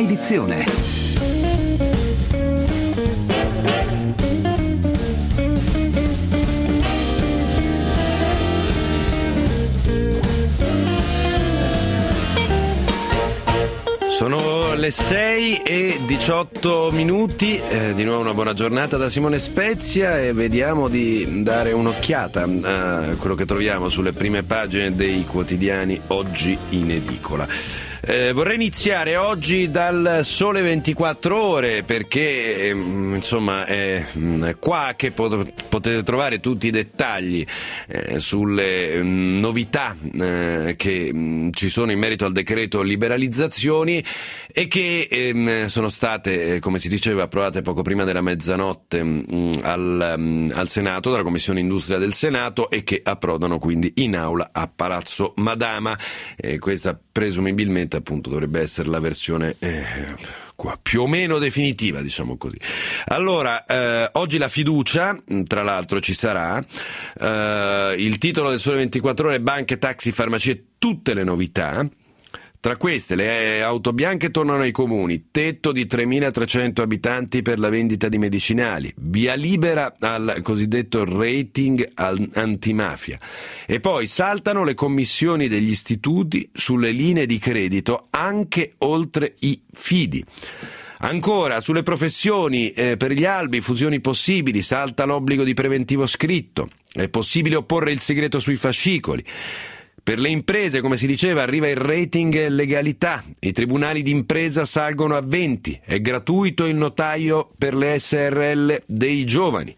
edizione. Sono le 6:18, di nuovo una buona giornata da Simone Spezia e vediamo di dare un'occhiata a quello che troviamo sulle prime pagine dei quotidiani oggi in edicola. Vorrei iniziare oggi dal Sole 24 Ore perché insomma è qua che potete trovare tutti i dettagli sulle novità che ci sono in merito al decreto liberalizzazioni e che sono state, come si diceva, approvate poco prima della mezzanotte al Senato, dalla Commissione Industria del Senato, e che approdano quindi in aula a Palazzo Madama. Questa presumibilmente appunto dovrebbe essere la versione qua più o meno definitiva, diciamo così. Allora, oggi la fiducia, tra l'altro, ci sarà. Il titolo del Sole 24 Ore: banche, taxi, farmacie, tutte le novità. Tra queste, le auto bianche tornano ai comuni, tetto di 3.300 abitanti per la vendita di medicinali, via libera al cosiddetto rating antimafia. E poi saltano le commissioni degli istituti sulle linee di credito anche oltre i fidi. Ancora, sulle professioni, per gli albi, fusioni possibili, salta l'obbligo di preventivo scritto, è possibile opporre il segreto sui fascicoli. Per le imprese, come si diceva, arriva il rating legalità, i tribunali d'impresa salgono a 20, è gratuito il notaio per le SRL dei giovani.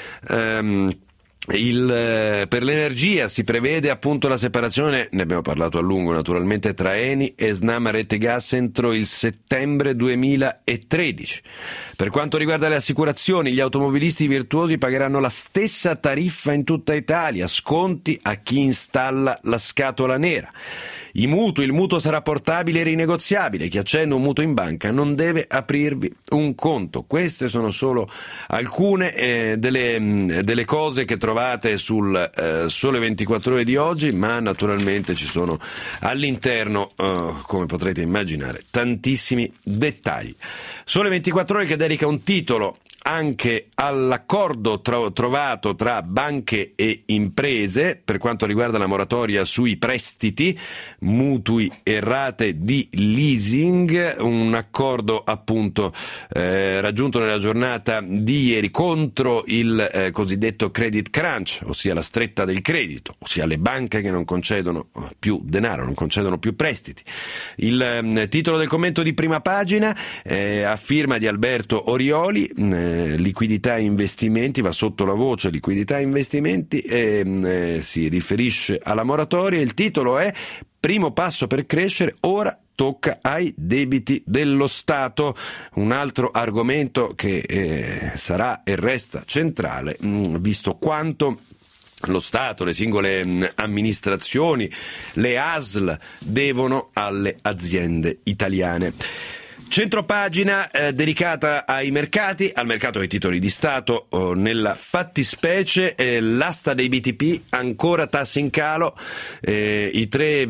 Per l'energia si prevede appunto la separazione, ne abbiamo parlato a lungo naturalmente, tra Eni e Snam Rete Gas entro il settembre 2013. Per quanto riguarda le assicurazioni, gli automobilisti virtuosi pagheranno la stessa tariffa in tutta Italia, sconti a chi installa la scatola nera. Il mutuo sarà portabile e rinegoziabile, chi accende un mutuo in banca non deve aprirvi un conto. Queste sono solo alcune delle cose che trovate sul Sole 24 Ore di oggi, ma naturalmente ci sono all'interno, come potrete immaginare, tantissimi dettagli. Sole 24 Ore che dedica un titolo anche all'accordo trovato tra banche e imprese per quanto riguarda la moratoria sui prestiti, mutui e rate di leasing, un accordo appunto raggiunto nella giornata di ieri contro il cosiddetto credit crunch, ossia la stretta del credito, ossia le banche che non concedono più denaro, non concedono più prestiti. Il titolo del commento di prima pagina a firma di Alberto Orioli, liquidità e investimenti, va sotto la voce liquidità e investimenti e si riferisce alla moratoria. Il titolo è: primo passo per crescere, ora tocca ai debiti dello Stato, un altro argomento che sarà e resta centrale, visto quanto lo Stato, le singole amministrazioni, le ASL devono alle aziende italiane. Centropagina dedicata ai mercati, al mercato dei titoli di Stato, nella fattispecie l'asta dei BTP, ancora tassi in calo, i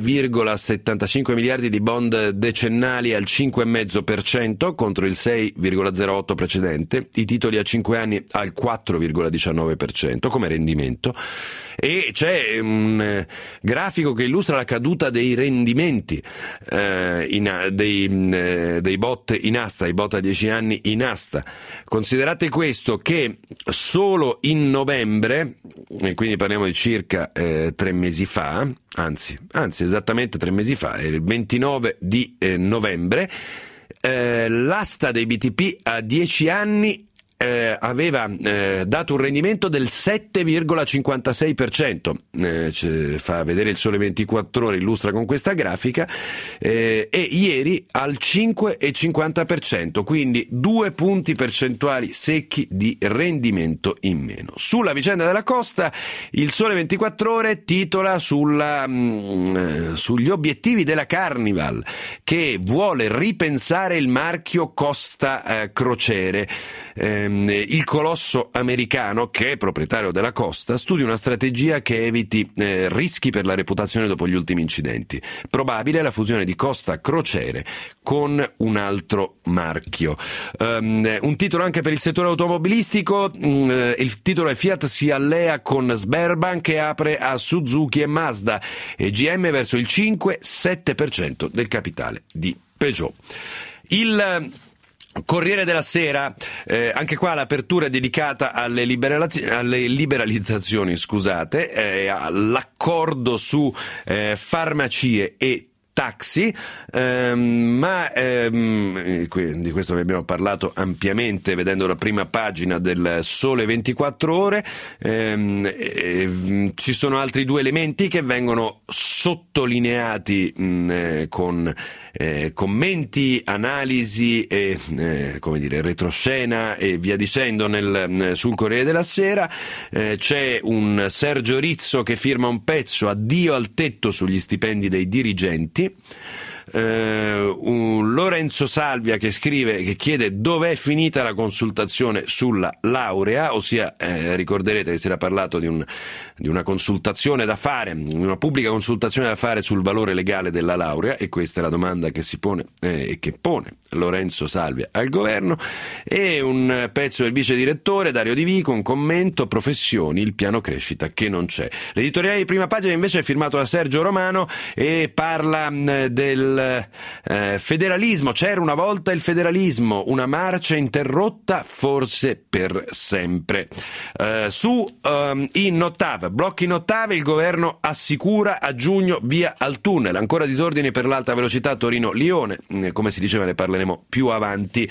3,75 miliardi di bond decennali al 5,5% contro il 6,08 precedente, i titoli a 5 anni al 4,19% come rendimento. E c'è un grafico che illustra la caduta dei rendimenti dei bot in asta, i bot a 10 anni in asta. Considerate questo, che solo in novembre, e quindi parliamo di circa 3 mesi fa, anzi esattamente 3 mesi fa, il 29 di novembre, l'asta dei BTP a 10 anni aveva dato un rendimento del 7,56%, fa vedere il Sole 24 Ore, illustra con questa grafica, e ieri al 5,50%, quindi 2 punti percentuali secchi di rendimento in meno. Sulla vicenda della Costa, il Sole 24 Ore titola sugli obiettivi della Carnival, che vuole ripensare il marchio Costa Crociere. il colosso americano, che è proprietario della Costa, studia una strategia che eviti rischi per la reputazione dopo gli ultimi incidenti. Probabile la fusione di Costa Crociere con un altro marchio. Un titolo anche per il settore automobilistico, il titolo è: Fiat si allea con Sberbank e apre a Suzuki e Mazda, e GM verso il 5-7% del capitale di Peugeot. Il Corriere della Sera, anche qua l'apertura è dedicata alle liberalizzazioni, all'accordo su farmacie e taxi, ma di questo vi abbiamo parlato ampiamente vedendo la prima pagina del Sole 24 Ore. Ci sono altri due elementi che vengono sottolineati con commenti, analisi e retroscena e via dicendo sul Corriere della Sera. C'è un Sergio Rizzo che firma un pezzo: addio al tetto sugli stipendi dei dirigenti. Un Lorenzo Salvia che chiede dov'è finita la consultazione sulla laurea, ossia ricorderete che si era parlato di una consultazione da fare, una pubblica consultazione da fare sul valore legale della laurea, e questa è la domanda che si pone e che pone Lorenzo Salvia al governo. E un pezzo del vice direttore Dario Di Vico, un commento: professioni, il piano crescita che non c'è. L'editoriale di prima pagina invece è firmato da Sergio Romano e parla del federalismo. C'era una volta il federalismo, una marcia interrotta forse per sempre. In ottava, blocchi in ottava, il governo assicura a giugno via al tunnel. Ancora disordini per l'alta velocità Torino-Lione, come si diceva ne parleremo più avanti.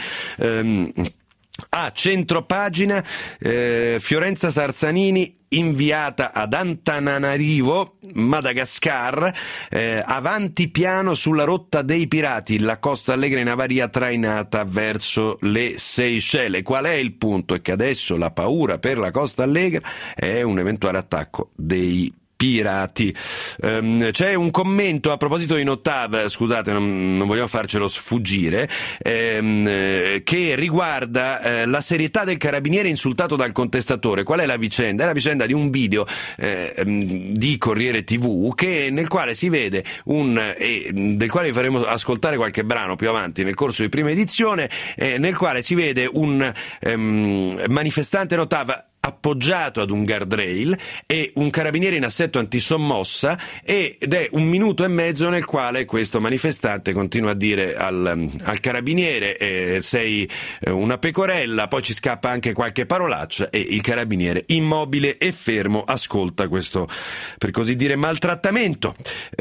A centropagina, Fiorenza Sarzanini inviata ad Antananarivo, Madagascar, avanti piano sulla rotta dei pirati, la Costa Allegra in avaria trainata verso le Seychelles. Qual è il punto? È che adesso la paura per la Costa Allegra è un eventuale attacco dei pirati. C'è un commento a proposito in ottava, scusate, non vogliamo farcelo sfuggire, che riguarda la serietà del carabiniere insultato dal contestatore. Qual è la vicenda? È la vicenda di un video di Corriere TV nel quale si vede del quale vi faremo ascoltare qualche brano più avanti nel corso di prima edizione, nel quale si vede un manifestante in ottava appoggiato ad un guardrail e un carabiniere in assetto antisommossa, ed è 1 minuto e mezzo nel quale questo manifestante continua a dire al carabiniere sei una pecorella, poi ci scappa anche qualche parolaccia e il carabiniere, immobile e fermo, ascolta questo, per così dire, maltrattamento.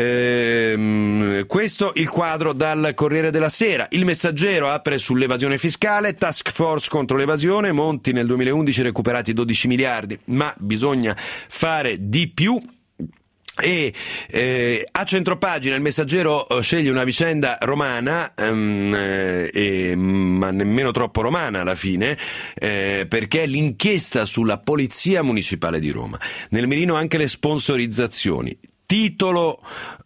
Questo il quadro dal Corriere della Sera. Il Messaggero apre sull'evasione fiscale, task force contro l'evasione, Monti nel 2011 recuperati 12 miliardi, ma bisogna fare di più. E a centropagina il Messaggero sceglie una vicenda romana, ma nemmeno troppo romana alla fine, perché è l'inchiesta sulla Polizia Municipale di Roma. Nel mirino anche le sponsorizzazioni. Titolo: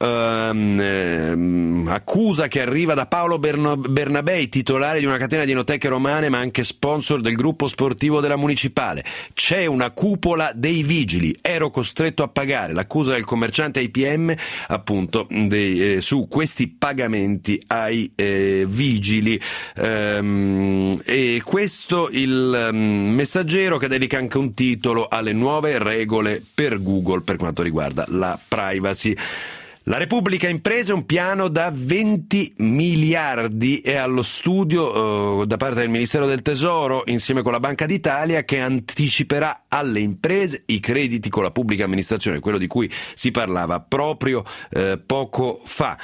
accusa che arriva da Paolo Bernabei, titolare di una catena di enoteche romane ma anche sponsor del gruppo sportivo della Municipale. C'è una cupola dei vigili, ero costretto a pagare. L'accusa del commerciante IPM appunto su questi pagamenti ai vigili. E questo il Messaggero, che dedica anche un titolo alle nuove regole per Google per quanto riguarda la privacy. La Repubblica Imprese, un piano da 20 miliardi è allo studio da parte del Ministero del Tesoro insieme con la Banca d'Italia, che anticiperà alle imprese i crediti con la pubblica amministrazione, quello di cui si parlava proprio poco fa.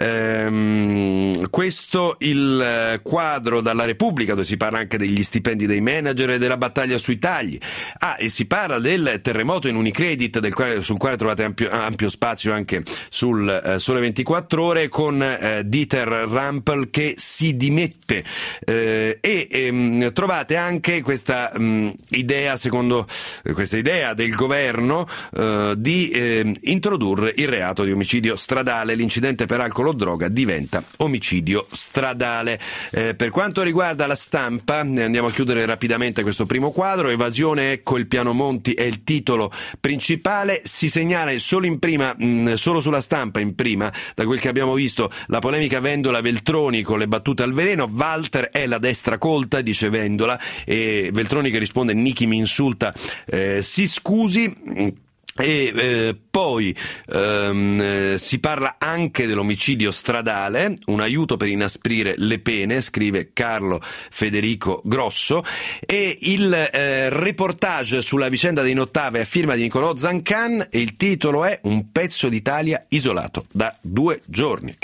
Questo il quadro dalla Repubblica, dove si parla anche degli stipendi dei manager e della battaglia sui tagli. E si parla del terremoto in Unicredit, sul quale trovate ampio spazio anche sul sul Sole 24 Ore con Dieter Rampel che si dimette, e trovate anche questa idea, secondo questa idea del governo, di introdurre il reato di omicidio stradale. L'incidente per alcol o droga diventa omicidio stradale. Per quanto riguarda La Stampa, andiamo a chiudere rapidamente questo primo quadro. Evasione, ecco il piano Monti è il titolo principale. Si segnala solo in prima, solo sulla Stampa in prima, da quel che abbiamo visto, la polemica Vendola-Veltroni con le battute al veleno. Walter è la destra colta, dice Vendola, e Veltroni che risponde: Nichi mi insulta, si scusi. E poi si parla anche dell'omicidio stradale, un aiuto per inasprire le pene, scrive Carlo Federico Grosso, e il reportage sulla vicenda dei Nottave a firma di Nicolò Zancan, e il titolo è Un pezzo d'Italia isolato da 2 giorni.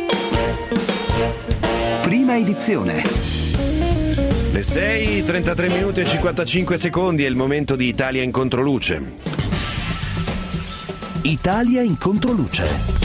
Prima edizione. Le 6:33 minuti e 55 secondi è il momento di Italia in controluce. Italia in controluce.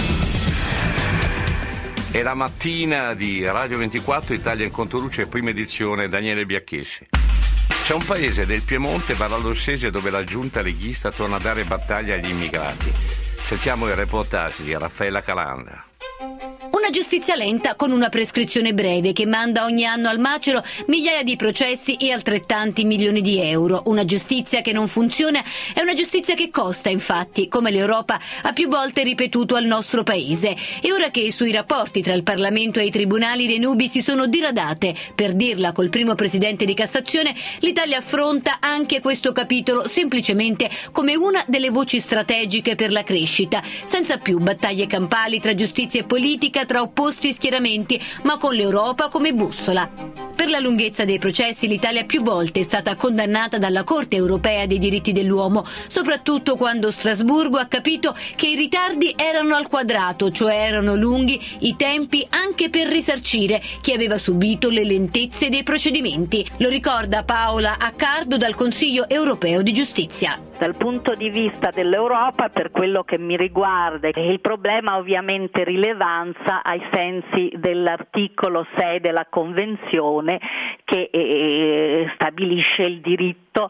È la mattina di Radio 24, Italia in controluce, prima edizione, Daniele Biacchessi. C'è un paese del Piemonte, Varallossese, dove la giunta leghista torna a dare battaglia agli immigrati. Sentiamo il reportage di Raffaella Calanda. Una giustizia lenta con una prescrizione breve che manda ogni anno al macero migliaia di processi e altrettanti milioni di euro. Una giustizia che non funziona è una giustizia che costa, infatti, come l'Europa ha più volte ripetuto al nostro paese. E ora che sui rapporti tra il Parlamento e i tribunali le nubi si sono diradate, per dirla col primo presidente di Cassazione, l'Italia affronta anche questo capitolo semplicemente come una delle voci strategiche per la crescita, senza più battaglie campali tra giustizia e politica, tra opposti schieramenti, ma con l'Europa come bussola. Per la lunghezza dei processi l'Italia più volte è stata condannata dalla Corte europea dei diritti dell'uomo, soprattutto quando Strasburgo ha capito che i ritardi erano al quadrato, cioè erano lunghi i tempi anche per risarcire chi aveva subito le lentezze dei procedimenti. Lo ricorda Paola Accardo dal Consiglio europeo di giustizia. Dal punto di vista dell'Europa, per quello che mi riguarda, il problema ovviamente rilevanza ai sensi dell'articolo 6 della Convenzione che stabilisce il diritto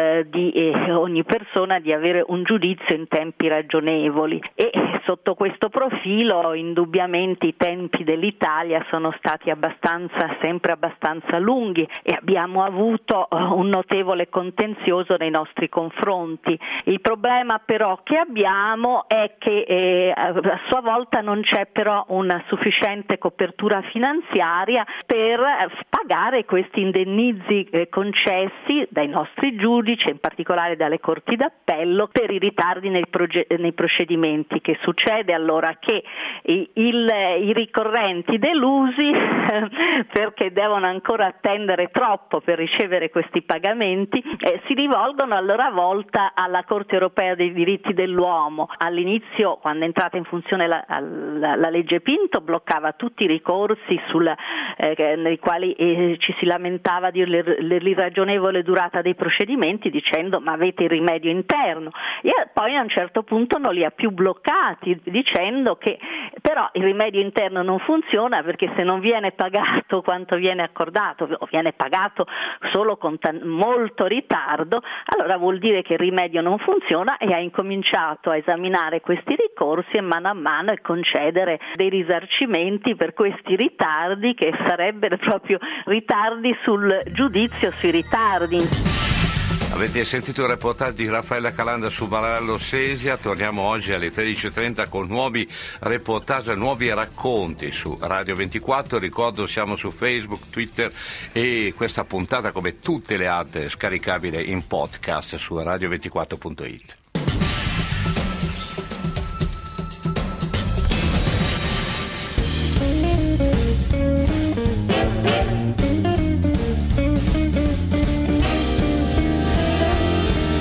di ogni persona di avere un giudizio in tempi ragionevoli, e sotto questo profilo indubbiamente i tempi dell'Italia sono stati sempre abbastanza lunghi e abbiamo avuto un notevole contenzioso nei nostri confronti. Il problema però che abbiamo è che a sua volta non c'è però una sufficiente copertura finanziaria per pagare questi indennizi concessi dai nostri giudici, in particolare dalle corti d'appello, per i ritardi nei procedimenti. Che succede allora? Che i ricorrenti delusi perché devono ancora attendere troppo per ricevere questi pagamenti si rivolgono a loro volta alla Corte europea dei diritti dell'uomo. All'inizio, quando è entrata in funzione la legge Pinto, bloccava tutti i ricorsi nei quali ci si lamentava dell'irragionevole durata dei procedimenti, dicendo ma avete il rimedio interno, e poi a un certo punto non li ha più bloccati, dicendo che però il rimedio interno non funziona perché se non viene pagato quanto viene accordato o viene pagato solo con molto ritardo, allora vuol dire che il rimedio non funziona, e ha incominciato a esaminare questi ricorsi e mano a mano concedere dei risarcimenti per questi ritardi, che sarebbero proprio ritardi sul giudizio sui ritardi. Avete sentito il reportage di Raffaella Calanda su Varallo Sesia. Torniamo oggi alle 13:30 con nuovi reportage, nuovi racconti su Radio 24. Ricordo, siamo su Facebook, Twitter, e questa puntata, come tutte le altre, è scaricabile in podcast su radio24.it.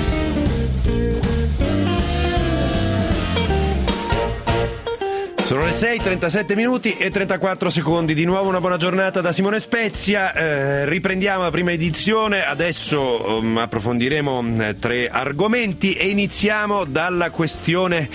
Sono le 6:37 minuti e 34 secondi. Di nuovo una buona giornata da Simone Spezia. Riprendiamo la prima edizione. Adesso approfondiremo 3 argomenti e iniziamo dalla questione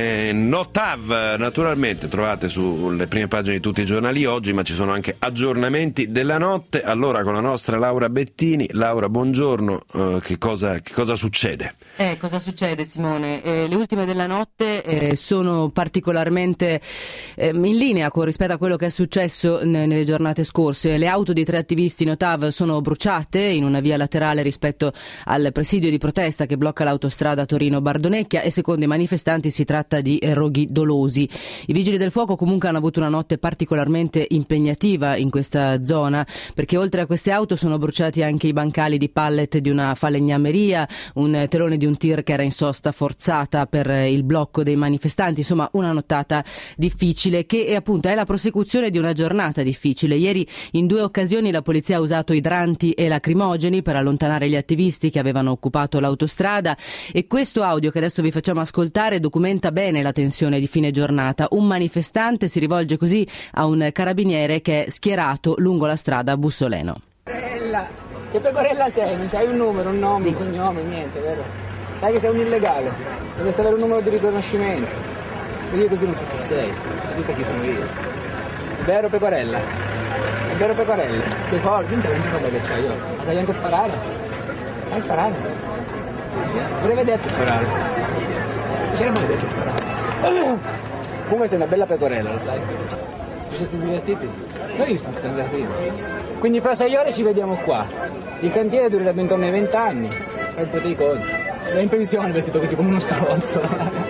Notav. Naturalmente trovate sulle prime pagine di tutti i giornali oggi, ma ci sono anche aggiornamenti della notte. Allora, con la nostra Laura Bettini. Laura, buongiorno. Che cosa succede? Cosa succede, Simone? Le ultime della notte sono particolarmente in linea rispetto a quello che è successo nelle giornate scorse. Le auto di 3 attivisti Notav sono bruciate in una via laterale rispetto al presidio di protesta che blocca l'autostrada Torino-Bardonecchia e secondo i manifestanti si tratta di roghi dolosi. I vigili del fuoco comunque hanno avuto una notte particolarmente impegnativa in questa zona, perché oltre a queste auto sono bruciati anche i bancali di pallet di una falegnameria, un telone di un tir che era in sosta forzata per il blocco dei manifestanti. Insomma, una nottata difficile che appunto è la prosecuzione di una giornata difficile. Ieri in 2 occasioni la polizia ha usato idranti e lacrimogeni per allontanare gli attivisti che avevano occupato l'autostrada, e questo audio che adesso vi facciamo ascoltare documenta bene la tensione di fine giornata. Un manifestante si rivolge così a un carabiniere che è schierato lungo la strada Bussoleno. Che pecorella sei? Non c'hai un numero, un nome, un cognome, niente, vero? Sai che sei un illegale, dovresti avere un numero di riconoscimento. Io così non so chi sei, tu sai chi sono io. È vero Pecorella? È vero Pecorella? Sei forte, non roba che c'hai io. Ma sai anche sparare? Sai sparare? Vorrei vederti sparare. C'era mai detto sparare. Comunque sei una bella pecorella, lo sai? Vi siete divertiti? Noi stiamo divertendo. Quindi fra 6 ore ci vediamo qua. Il cantiere durerebbe intorno ai 20 anni. Fai un po' dei conti. Vai in pensione vestito così come uno stronzo.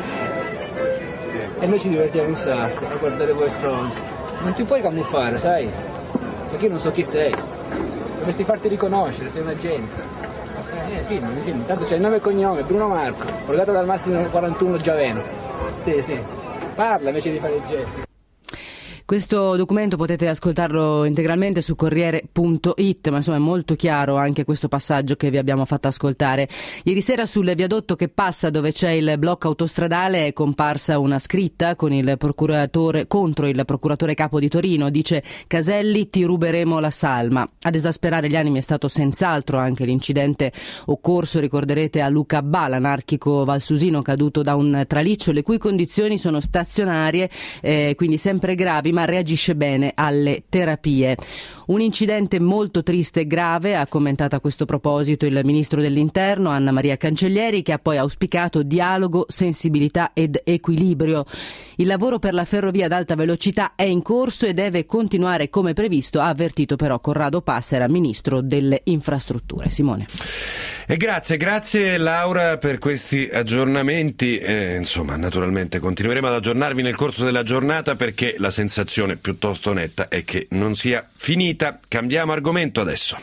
E noi ci divertiamo un sacco a guardare voi stronzi. Non ti puoi camuffare, sai? Perché io non so chi sei. Dovresti farti riconoscere, sei un agente. Dimmi. Tanto c'è il nome e cognome, Bruno Marco, collegato dal massimo 41 Giaveno. Sì. Parla invece di fare i gesti. Questo documento potete ascoltarlo integralmente su Corriere.it, ma insomma è molto chiaro anche questo passaggio che vi abbiamo fatto ascoltare. Ieri sera sul viadotto che passa dove c'è il blocco autostradale è comparsa una scritta con il procuratore contro il procuratore capo di Torino. Dice: Caselli, ti ruberemo la salma. Ad esasperare gli animi è stato senz'altro anche l'incidente occorso, ricorderete, a Luca Ba, l'anarchico valsusino caduto da un traliccio, le cui condizioni sono stazionarie, quindi sempre gravi, ma reagisce bene alle terapie. Un incidente molto triste e grave, ha commentato a questo proposito il ministro dell'Interno Anna Maria Cancellieri, che ha poi auspicato dialogo, sensibilità ed equilibrio. Il lavoro per la ferrovia ad alta velocità è in corso e deve continuare come previsto, ha avvertito però Corrado Passera, ministro delle infrastrutture. Simone. E grazie Laura per questi aggiornamenti. Insomma, naturalmente continueremo ad aggiornarvi nel corso della giornata, perché la sensazione piuttosto netta è che non sia finita. Cambiamo argomento adesso.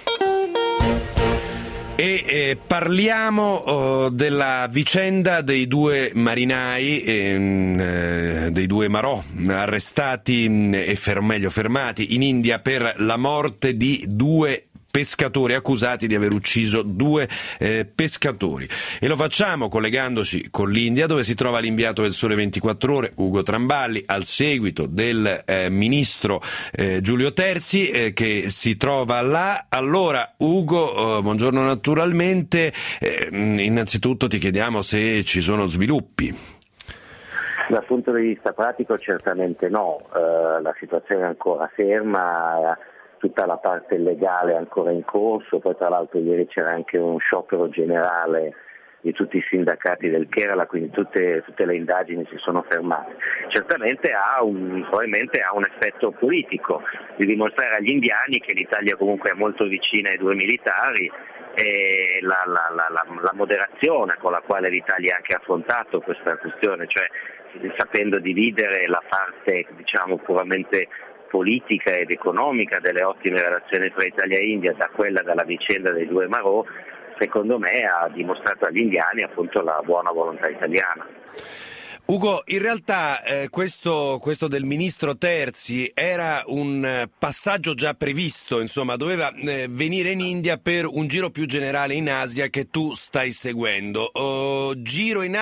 E parliamo della vicenda dei 2 marinai, dei 2 marò arrestati fermati in India per la morte di 2 pescatori accusati di aver ucciso 2 pescatori, e lo facciamo collegandoci con l'India, dove si trova l'inviato del Sole 24 Ore Ugo Tramballi al seguito del ministro Giulio Terzi che si trova là. Allora Ugo, buongiorno naturalmente, innanzitutto ti chiediamo se ci sono sviluppi. Dal punto di vista pratico certamente no, la situazione è ancora ferma, tutta la parte legale è ancora in corso, poi tra l'altro ieri c'era anche un sciopero generale di tutti i sindacati del Kerala, quindi tutte le indagini si sono fermate. Certamente probabilmente ha un effetto politico di dimostrare agli indiani che l'Italia comunque è molto vicina ai 2 militari, e la moderazione con la quale l'Italia ha anche affrontato questa questione, cioè sapendo dividere la parte puramente politica ed economica delle ottime relazioni tra Italia e India da quella della vicenda dei 2 marò, secondo me ha dimostrato agli indiani appunto la buona volontà italiana. Ugo, in realtà questo del ministro Terzi era un passaggio già previsto, insomma doveva venire in India per un giro più generale in Asia che tu stai seguendo. Giro in Asia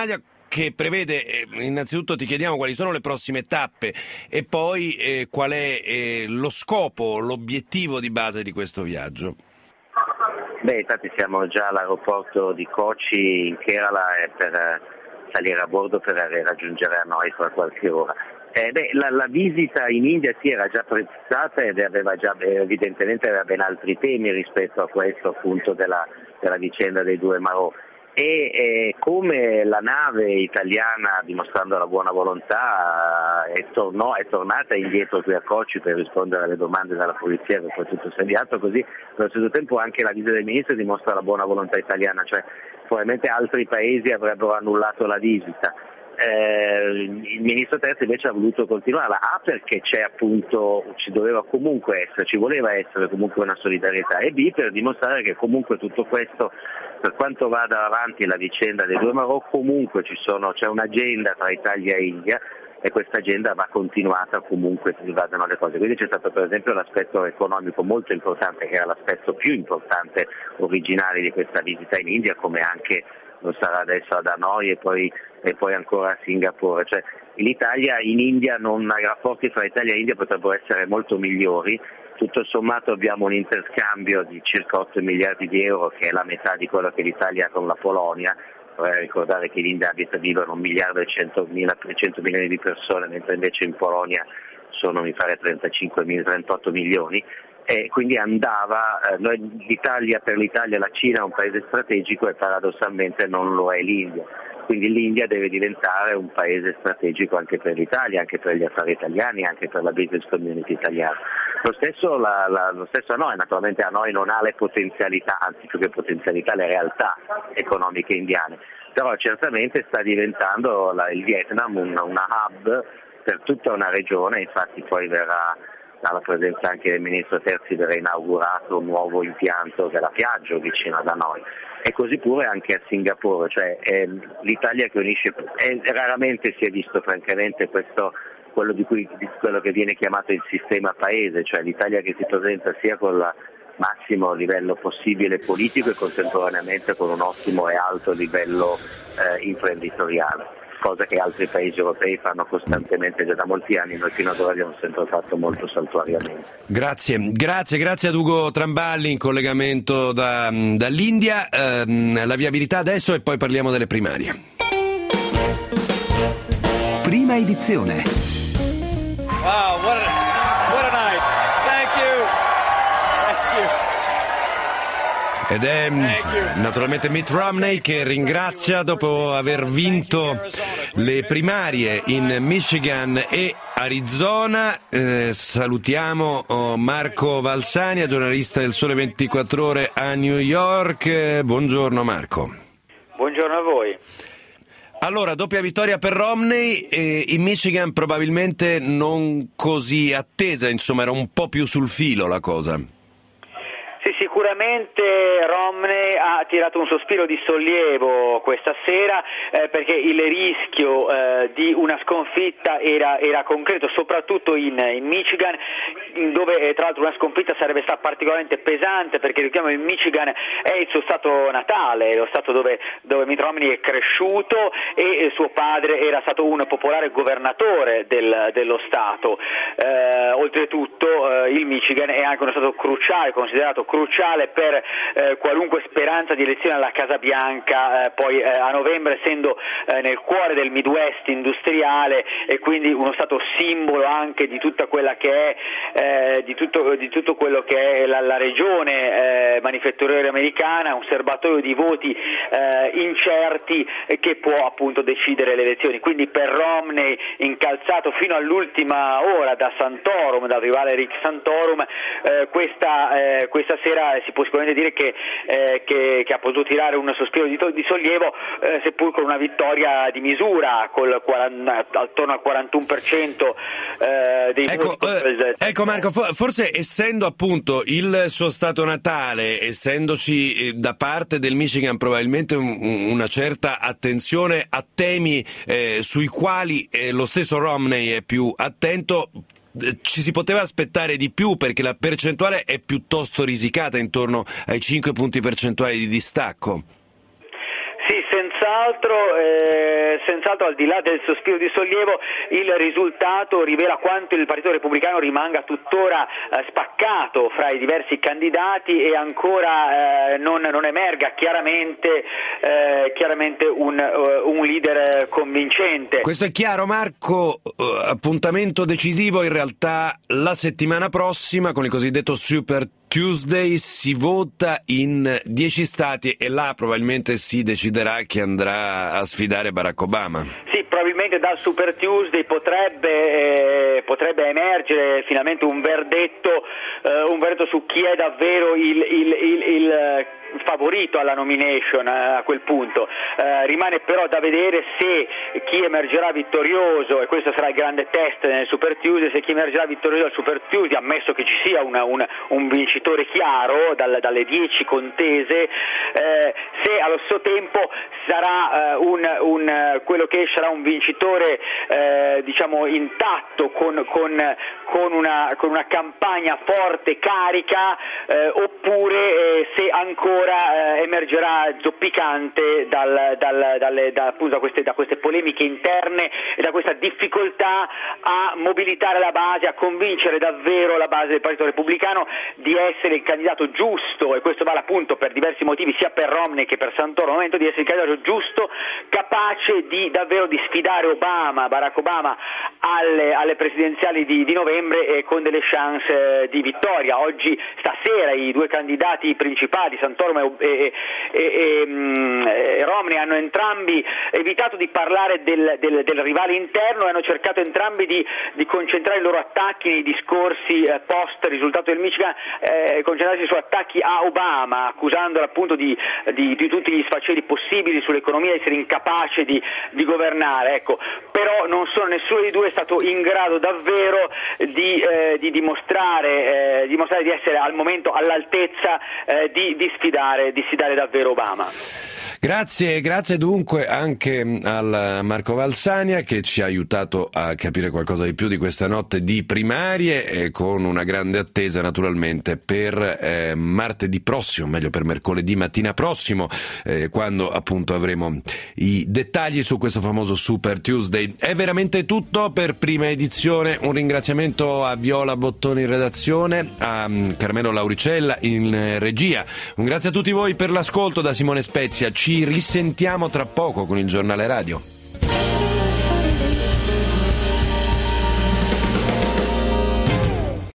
che prevede, innanzitutto ti chiediamo quali sono le prossime tappe e poi qual è lo scopo, l'obiettivo di base di questo viaggio. Infatti siamo già all'aeroporto di Kochi in Kerala per salire a bordo per raggiungere Hanoi fra qualche ora. La visita in India si era già prezzata ed evidentemente aveva ben altri temi rispetto a questo appunto della vicenda dei due Marò. E come la nave italiana, dimostrando la buona volontà, è tornata indietro qui a Kochi per rispondere alle domande della polizia, soprattutto Sediato, così allo stesso tempo anche la visita del ministro dimostra la buona volontà italiana, cioè probabilmente altri paesi avrebbero annullato la visita. Il ministro Terzi invece ha voluto continuarla, perché ci voleva essere comunque una solidarietà, e B per dimostrare che comunque tutto questo, per quanto vada avanti la vicenda dei due Marò, comunque c'è un'agenda tra Italia e India e questa agenda va continuata comunque si vadano le cose. Quindi c'è stato per esempio l'aspetto economico molto importante, che era l'aspetto più importante originale di questa visita in India, come anche lo sarà adesso ad Hanoi e poi ancora a Singapore. Cioè in India i rapporti fra Italia e India potrebbero essere molto migliori. Tutto sommato abbiamo un interscambio di circa 8 miliardi di euro, che è la metà di quello che l'Italia ha con la Polonia. Vorrei ricordare che in India vivono 1 miliardo e 100 milioni di persone, mentre invece in Polonia sono mi pare 38 milioni. E quindi l'Italia, per l'Italia la Cina è un paese strategico e paradossalmente non lo è l'India. Quindi l'India deve diventare un paese strategico anche per l'Italia, anche per gli affari italiani, anche per la business community italiana. Lo stesso Hanoi, naturalmente Hanoi non ha le potenzialità, anzi più che potenzialità le realtà economiche indiane, però certamente sta diventando il Vietnam una hub per tutta una regione, infatti poi verrà dalla presenza anche del ministro Terzi verrà inaugurato un nuovo impianto della Piaggio vicino ad Hanoi, e così pure anche a Singapore, cioè l'Italia che unisce, raramente si è visto francamente quello che viene chiamato il sistema paese, cioè l'Italia che si presenta sia con il massimo livello possibile politico e contemporaneamente con un ottimo e alto livello imprenditoriale. Cosa che altri paesi europei fanno costantemente già da molti anni, noi fino ad ora abbiamo sempre fatto molto saltuariamente. Grazie ad Ugo Tramballi in collegamento dall'India. La viabilità adesso e poi parliamo delle primarie. Prima edizione. Wow, what a night. Thank you. Ed è naturalmente Mitt Romney che ringrazia dopo aver vinto le primarie in Michigan e Arizona. Salutiamo Marco Valsania, giornalista del Sole 24 Ore a New York. Buongiorno Marco. Buongiorno a voi. Allora, doppia vittoria per Romney, in Michigan probabilmente non così attesa, insomma era un po' più sul filo la cosa. Sì, sicuramente Romney ha tirato un sospiro di sollievo questa sera perché il rischio di una sconfitta era concreto, soprattutto in Michigan, dove tra l'altro una sconfitta sarebbe stata particolarmente pesante, perché ricordiamo il Michigan è il suo stato natale, lo stato dove Mitt Romney è cresciuto e suo padre era stato un popolare governatore dello stato. Oltretutto il Michigan è anche uno stato cruciale, considerato cruciale per qualunque speranza di elezione alla Casa Bianca poi a novembre, essendo nel cuore del Midwest industriale e quindi uno stato simbolo anche di tutta quella che è di tutto quello che è la regione manifatturiera americana, un serbatoio di voti incerti che può appunto decidere le elezioni. Quindi per Romney, incalzato fino all'ultima ora da Santorum, dal rivale Rick Santorum, questa sera si può sicuramente dire che ha potuto tirare un sospiro di sollievo, seppur con una vittoria di misura attorno al 41% dei voti. Ecco Marco, forse essendo appunto il suo stato natale, essendoci da parte del Michigan probabilmente una certa attenzione a temi sui quali lo stesso Romney è più attento, ci si poteva aspettare di più, perché la percentuale è piuttosto risicata, intorno ai 5 punti percentuali di distacco. Sì, senz'altro al di là del sospiro di sollievo, il risultato rivela quanto il Partito Repubblicano rimanga tuttora spaccato fra i diversi candidati e ancora non emerga chiaramente un leader convincente. Questo è chiaro, Marco. Appuntamento decisivo in realtà la settimana prossima con il cosiddetto Super Tuesday. Si vota in 10 stati e là probabilmente si deciderà chi andrà a sfidare Barack Obama. Sì, probabilmente dal Super Tuesday potrebbe emergere finalmente un verdetto su chi è davvero il favorito alla nomination a quel punto. Rimane però da vedere se chi emergerà vittorioso, e questo sarà il grande test nel Super Tuesday, se chi emergerà vittorioso al Super Tuesday, ammesso che ci sia un vincitore chiaro dalle 10 contese, se allo stesso tempo sarà quello che sarà un vincitore diciamo intatto con una campagna forte, carica, oppure se ancora emergerà zoppicante appunto da queste polemiche interne e da questa difficoltà a mobilitare la base, a convincere davvero la base del Partito Repubblicano di essere il candidato giusto, e questo vale appunto per diversi motivi sia per Romney che per Santoro, al momento di essere il candidato giusto, capace davvero di sfidare Barack Obama alle presidenziali di novembre, e con delle chance di vittoria. Oggi, stasera, i due candidati principali, Santoro e Romney, hanno entrambi evitato di parlare del rivale interno e hanno cercato entrambi di concentrare i loro attacchi nei discorsi post risultato del Michigan, concentrarsi su attacchi a Obama, accusandolo appunto di tutti gli sfaceli possibili sull'economia, di essere incapace di governare. Ecco, però nessuno dei due è stato in grado davvero di dimostrare di essere al momento all'altezza di sfidare davvero Obama. Grazie dunque anche al Marco Valsania, che ci ha aiutato a capire qualcosa di più di questa notte di primarie, con una grande attesa naturalmente per martedì prossimo, meglio per mercoledì mattina prossimo, quando appunto avremo i dettagli su questo famoso Super Tuesday. È veramente tutto per Prima Edizione. Un ringraziamento a Viola Bottoni in redazione, a Carmelo Lauricella in regia. Un grazie a tutti voi per l'ascolto da Simone Spezia. Ci risentiamo tra poco con il giornale radio.